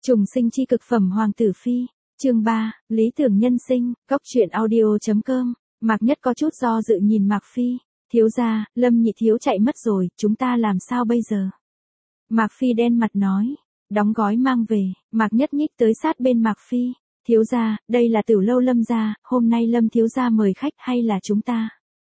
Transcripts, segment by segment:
Trùng sinh chi cực phẩm Hoàng tử phi, chương 3, lý tưởng nhân sinh, góc truyện audio.com. Mạc Nhất có chút do dự nhìn Mạc Phi, thiếu gia, Lâm nhị thiếu chạy mất rồi, chúng ta làm sao bây giờ? Mạc Phi đen mặt nói, đóng gói mang về. Mạc Nhất nhích tới sát bên Mạc Phi, thiếu gia, đây là Tử lâu Lâm gia, hôm nay Lâm thiếu gia mời khách hay là chúng ta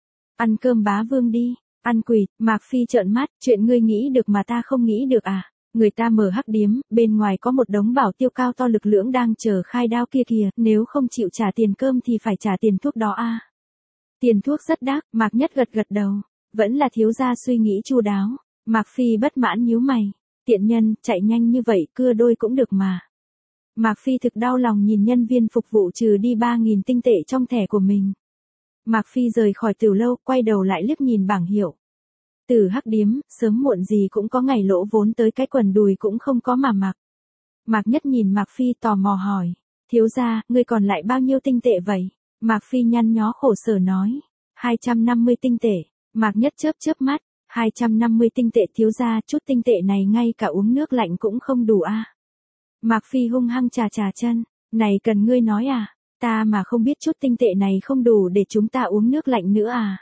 ăn cơm bá vương đi? Ăn quỵt. Mạc Phi trợn mắt, chuyện ngươi nghĩ được mà ta không nghĩ được à? Người ta mở hắc điếm, bên ngoài có một đống bảo tiêu cao to lực lưỡng đang chờ khai đao kia kìa, nếu không chịu trả tiền cơm thì phải trả tiền thuốc đó a. Tiền thuốc rất đắt. Mạc Nhất gật gật đầu, vẫn là thiếu gia suy nghĩ chu đáo. Mạc Phi bất mãn nhíu mày, tiện nhân, chạy nhanh như vậy, cưa đôi cũng được mà. Mạc Phi thực đau lòng nhìn nhân viên phục vụ trừ đi 3.000 tinh tệ trong thẻ của mình. Mạc Phi rời khỏi Tử lâu, quay đầu lại liếc nhìn bảng hiệu. Tử hắc điếm, sớm muộn gì cũng có ngày lỗ vốn tới cái quần đùi cũng không có mà mặc. Mạc Nhất nhìn Mạc Phi tò mò hỏi, thiếu gia, ngươi còn lại bao nhiêu tinh tệ vậy? Mạc Phi nhăn nhó khổ sở nói, 250 tinh tệ. Mạc Nhất chớp chớp mắt, 250 tinh tệ thiếu gia, chút tinh tệ này ngay cả uống nước lạnh cũng không đủ a. Mạc Phi hung hăng chà chân, này cần ngươi nói à, ta mà không biết chút tinh tệ này không đủ để chúng ta uống nước lạnh nữa à.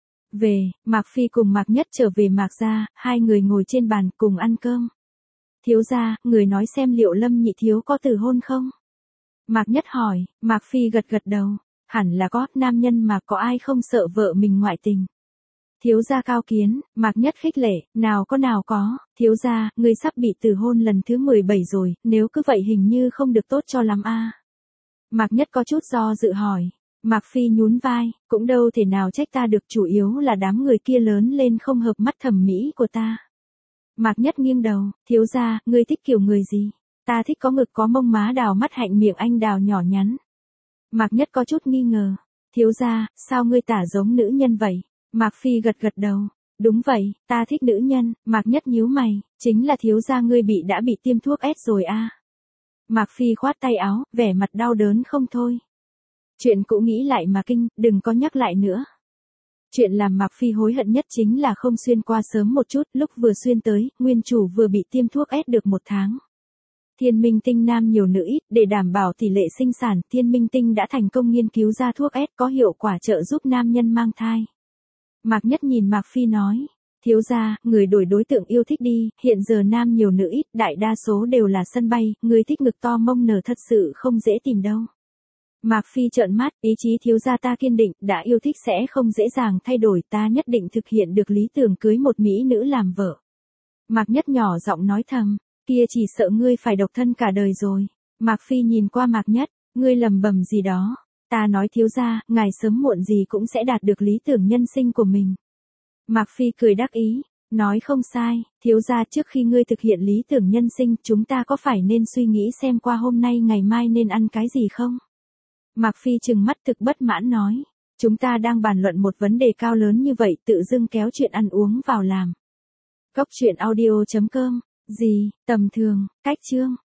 Về, Mạc Phi cùng Mạc Nhất trở về Mạc gia, hai người ngồi trên bàn cùng ăn cơm. Thiếu gia, người nói xem liệu Lâm nhị thiếu có từ hôn không? Mạc Nhất hỏi. Mạc Phi gật đầu, hẳn là có, nam nhân mà có ai không sợ vợ mình ngoại tình. Thiếu gia cao kiến. Mạc Nhất khích lệ, nào có, thiếu gia, người sắp bị từ hôn lần thứ 17 rồi, nếu cứ vậy hình như không được tốt cho lắm a. Mạc Nhất có chút do dự hỏi. Mạc Phi nhún vai, cũng đâu thể nào trách ta được, chủ yếu là đám người kia lớn lên không hợp mắt thẩm mỹ của ta. Mạc Nhất nghiêng đầu, thiếu gia, ngươi thích kiểu người gì? Ta thích có ngực có mông má đào mắt hạnh miệng anh đào nhỏ nhắn. Mạc Nhất có chút nghi ngờ, thiếu gia, sao ngươi tả giống nữ nhân vậy? Mạc Phi gật đầu, đúng vậy, ta thích nữ nhân. Mạc Nhất nhíu mày, chính là thiếu gia ngươi đã bị tiêm thuốc S rồi a. Mạc Phi khoát tay áo, vẻ mặt đau đớn không thôi. Chuyện cũ nghĩ lại mà kinh, đừng có nhắc lại nữa. Chuyện làm Mạc Phi hối hận nhất chính là không xuyên qua sớm một chút, lúc vừa xuyên tới, nguyên chủ vừa bị tiêm thuốc S được 1 tháng. Thiên Minh Tinh nam nhiều nữ ít, để đảm bảo tỷ lệ sinh sản, Thiên Minh Tinh đã thành công nghiên cứu ra thuốc S có hiệu quả trợ giúp nam nhân mang thai. Mạc Nhất nhìn Mạc Phi nói, thiếu gia, người đổi đối tượng yêu thích đi, hiện giờ nam nhiều nữ ít, đại đa số đều là sân bay, người thích ngực to mông nở thật sự không dễ tìm đâu. Mạc Phi trợn mắt, ý chí thiếu gia ta kiên định, đã yêu thích sẽ không dễ dàng thay đổi, ta nhất định thực hiện được lý tưởng cưới một mỹ nữ làm vợ. Mạc Nhất nhỏ giọng nói thầm, kia chỉ sợ ngươi phải độc thân cả đời rồi. Mạc Phi nhìn qua Mạc Nhất, ngươi lầm bầm gì đó, ta nói thiếu gia, ngài sớm muộn gì cũng sẽ đạt được lý tưởng nhân sinh của mình. Mạc Phi cười đắc ý, nói không sai, thiếu gia, trước khi ngươi thực hiện lý tưởng nhân sinh, chúng ta có phải nên suy nghĩ xem qua hôm nay ngày mai nên ăn cái gì không? Mạc Phi trừng mắt thực bất mãn nói, chúng ta đang bàn luận một vấn đề cao lớn như vậy, tự dưng kéo chuyện ăn uống vào làm. Góc truyện audio.com, gì, tầm thường, cách chương.